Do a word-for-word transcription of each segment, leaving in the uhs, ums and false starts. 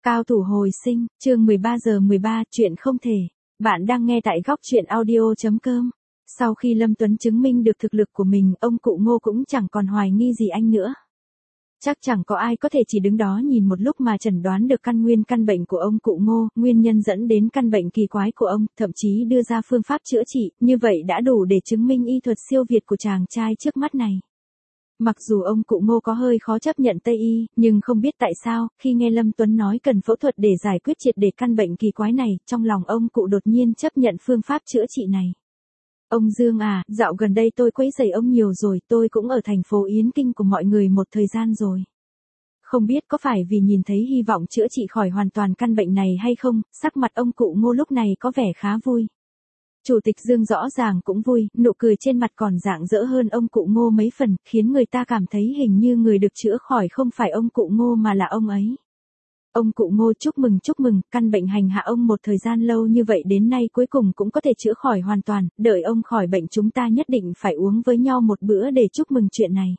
Cao thủ hồi sinh, chương mười ba giờ mười ba, chuyện không thể. Bạn đang nghe tại góc chuyện audio chấm com. Sau khi Lâm Tuấn chứng minh được thực lực của mình, ông cụ Ngô cũng chẳng còn hoài nghi gì anh nữa. Chắc chẳng có ai có thể chỉ đứng đó nhìn một lúc mà chẩn đoán được căn nguyên căn bệnh của ông cụ Ngô, nguyên nhân dẫn đến căn bệnh kỳ quái của ông, thậm chí đưa ra phương pháp chữa trị, như vậy đã đủ để chứng minh y thuật siêu việt của chàng trai trước mắt này. Mặc dù ông cụ Ngô có hơi khó chấp nhận Tây y, nhưng không biết tại sao, khi nghe Lâm Tuấn nói cần phẫu thuật để giải quyết triệt để căn bệnh kỳ quái này, trong lòng ông cụ đột nhiên chấp nhận phương pháp chữa trị này. Ông Dương à, dạo gần đây tôi quấy rầy ông nhiều rồi, tôi cũng ở thành phố Yến Kinh của mọi người một thời gian rồi. Không biết có phải vì nhìn thấy hy vọng chữa trị khỏi hoàn toàn căn bệnh này hay không, sắc mặt ông cụ Ngô lúc này có vẻ khá vui. Chủ tịch Dương rõ ràng cũng vui, nụ cười trên mặt còn rạng rỡ hơn ông cụ Ngô mấy phần, khiến người ta cảm thấy hình như người được chữa khỏi không phải ông cụ Ngô mà là ông ấy. Ông cụ Ngô chúc mừng chúc mừng, căn bệnh hành hạ ông một thời gian lâu như vậy đến nay cuối cùng cũng có thể chữa khỏi hoàn toàn, đợi ông khỏi bệnh chúng ta nhất định phải uống với nhau một bữa để chúc mừng chuyện này.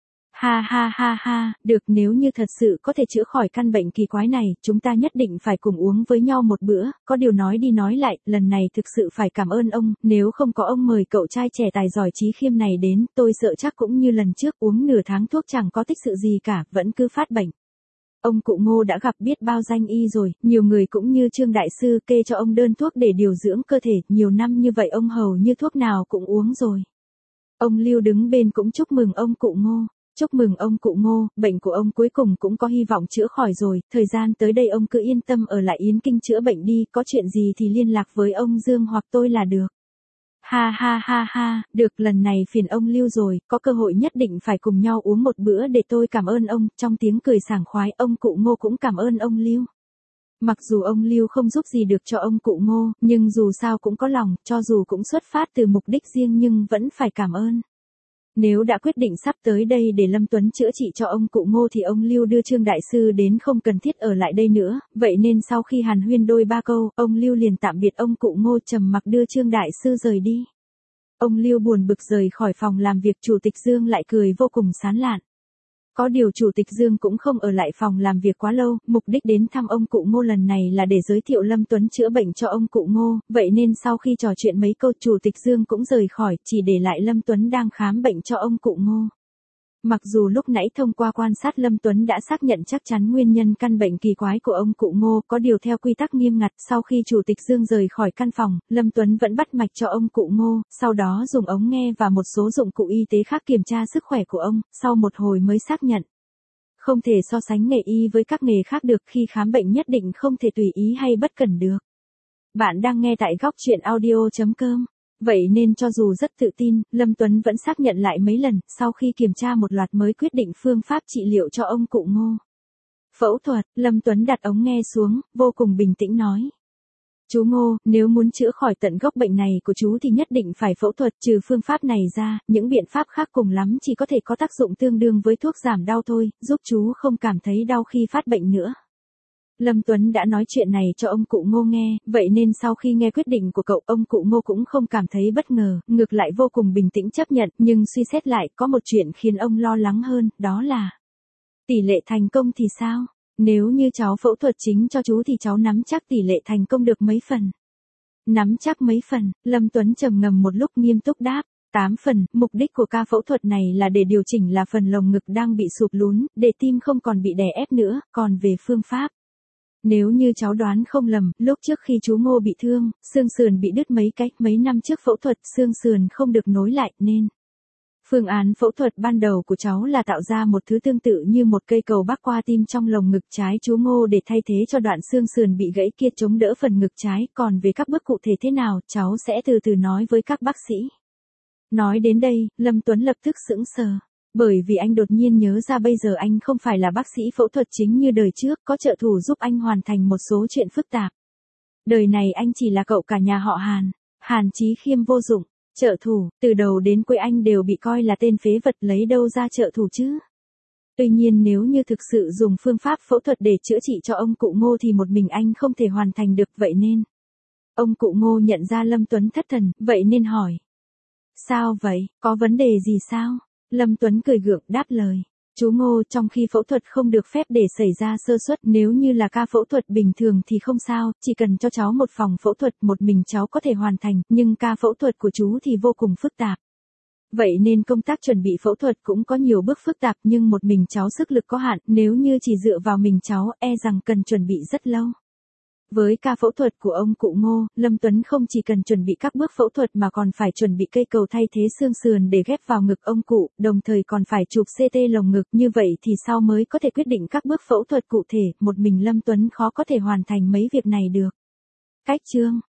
Ha ha ha ha, được, nếu như thật sự có thể chữa khỏi căn bệnh kỳ quái này, chúng ta nhất định phải cùng uống với nhau một bữa, có điều nói đi nói lại, lần này thực sự phải cảm ơn ông, nếu không có ông mời cậu trai trẻ tài giỏi Chí Khiêm này đến, tôi sợ chắc cũng như lần trước uống nửa tháng thuốc chẳng có tích sự gì cả, vẫn cứ phát bệnh. Ông cụ Ngô đã gặp biết bao danh y rồi, nhiều người cũng như Trương Đại Sư kê cho ông đơn thuốc để điều dưỡng cơ thể, nhiều năm như vậy ông hầu như thuốc nào cũng uống rồi. Ông Lưu đứng bên cũng chúc mừng ông cụ Ngô. Chúc mừng ông cụ Ngô, bệnh của ông cuối cùng cũng có hy vọng chữa khỏi rồi, thời gian tới đây ông cứ yên tâm ở lại Yến Kinh chữa bệnh đi, có chuyện gì thì liên lạc với ông Dương hoặc tôi là được. Ha ha ha ha, được, lần này phiền ông Lưu rồi, có cơ hội nhất định phải cùng nhau uống một bữa để tôi cảm ơn ông, trong tiếng cười sảng khoái ông cụ Ngô cũng cảm ơn ông Lưu. Mặc dù ông Lưu không giúp gì được cho ông cụ Ngô, nhưng dù sao cũng có lòng, cho dù cũng xuất phát từ mục đích riêng nhưng vẫn phải cảm ơn. Nếu đã quyết định sắp tới đây để Lâm Tuấn chữa trị cho ông cụ Ngô thì ông Lưu đưa Trương Đại Sư đến không cần thiết ở lại đây nữa, vậy nên sau khi hàn huyên đôi ba câu, ông Lưu liền tạm biệt ông cụ Ngô trầm mặc đưa Trương Đại Sư rời đi. Ông Lưu buồn bực rời khỏi phòng làm việc, Chủ tịch Dương lại cười vô cùng sán lạn. Có điều Chủ tịch Dương cũng không ở lại phòng làm việc quá lâu, mục đích đến thăm ông cụ Ngô lần này là để giới thiệu Lâm Tuấn chữa bệnh cho ông cụ Ngô, vậy nên sau khi trò chuyện mấy câu Chủ tịch Dương cũng rời khỏi, chỉ để lại Lâm Tuấn đang khám bệnh cho ông cụ Ngô. Mặc dù lúc nãy thông qua quan sát Lâm Tuấn đã xác nhận chắc chắn nguyên nhân căn bệnh kỳ quái của ông cụ Ngô, có điều theo quy tắc nghiêm ngặt, sau khi Chủ tịch Dương rời khỏi căn phòng, Lâm Tuấn vẫn bắt mạch cho ông cụ Ngô, sau đó dùng ống nghe và một số dụng cụ y tế khác kiểm tra sức khỏe của ông, sau một hồi mới xác nhận. Không thể so sánh nghề y với các nghề khác được, khi khám bệnh nhất định không thể tùy ý hay bất cẩn được. Bạn đang nghe tại góc chuyện audio chấm com. Vậy nên cho dù rất tự tin, Lâm Tuấn vẫn xác nhận lại mấy lần, sau khi kiểm tra một loạt mới quyết định phương pháp trị liệu cho ông cụ Ngô. Phẫu thuật, Lâm Tuấn đặt ống nghe xuống, vô cùng bình tĩnh nói. Chú Ngô, nếu muốn chữa khỏi tận gốc bệnh này của chú thì nhất định phải phẫu thuật, trừ phương pháp này ra, những biện pháp khác cùng lắm chỉ có thể có tác dụng tương đương với thuốc giảm đau thôi, giúp chú không cảm thấy đau khi phát bệnh nữa. Lâm Tuấn đã nói chuyện này cho ông cụ Ngô nghe, vậy nên sau khi nghe quyết định của cậu, ông cụ Ngô cũng không cảm thấy bất ngờ, ngược lại vô cùng bình tĩnh chấp nhận, nhưng suy xét lại, có một chuyện khiến ông lo lắng hơn, đó là tỷ lệ thành công thì sao? Nếu như cháu phẫu thuật chính cho chú thì cháu nắm chắc tỷ lệ thành công được mấy phần? Nắm chắc mấy phần? Lâm Tuấn trầm ngâm một lúc nghiêm túc đáp. tám phần, mục đích của ca phẫu thuật này là để điều chỉnh là phần lồng ngực đang bị sụp lún, để tim không còn bị đè ép nữa, còn về phương pháp. Nếu như cháu đoán không lầm, lúc trước khi chú Ngô bị thương, xương sườn bị đứt mấy cách, mấy năm trước phẫu thuật, xương sườn không được nối lại, nên phương án phẫu thuật ban đầu của cháu là tạo ra một thứ tương tự như một cây cầu bắc qua tim trong lồng ngực trái chú Ngô để thay thế cho đoạn xương sườn bị gãy kia chống đỡ phần ngực trái, còn về các bước cụ thể thế nào, cháu sẽ từ từ nói với các bác sĩ. Nói đến đây, Lâm Tuấn lập tức sững sờ. Bởi vì anh đột nhiên nhớ ra bây giờ anh không phải là bác sĩ phẫu thuật chính như đời trước, có trợ thủ giúp anh hoàn thành một số chuyện phức tạp. Đời này anh chỉ là cậu cả nhà họ Hàn, Hàn Chí Khiêm vô dụng, trợ thủ, từ đầu đến cuối anh đều bị coi là tên phế vật, lấy đâu ra trợ thủ chứ. Tuy nhiên nếu như thực sự dùng phương pháp phẫu thuật để chữa trị cho ông cụ Ngô thì một mình anh không thể hoàn thành được, vậy nên. Ông cụ Ngô nhận ra Lâm Tuấn thất thần, vậy nên hỏi. Sao vậy, có vấn đề gì sao? Lâm Tuấn cười gượng đáp lời. Chú Ngô, trong khi phẫu thuật không được phép để xảy ra sơ suất, nếu như là ca phẫu thuật bình thường thì không sao, chỉ cần cho cháu một phòng phẫu thuật một mình cháu có thể hoàn thành, nhưng ca phẫu thuật của chú thì vô cùng phức tạp. Vậy nên công tác chuẩn bị phẫu thuật cũng có nhiều bước phức tạp nhưng một mình cháu sức lực có hạn, nếu như chỉ dựa vào mình cháu e rằng cần chuẩn bị rất lâu. Với ca phẫu thuật của ông cụ Ngô, Lâm Tuấn không chỉ cần chuẩn bị các bước phẫu thuật mà còn phải chuẩn bị cây cầu thay thế xương sườn để ghép vào ngực ông cụ, đồng thời còn phải chụp xê tê lồng ngực, như vậy thì sau mới có thể quyết định các bước phẫu thuật cụ thể, một mình Lâm Tuấn khó có thể hoàn thành mấy việc này được. Cách chương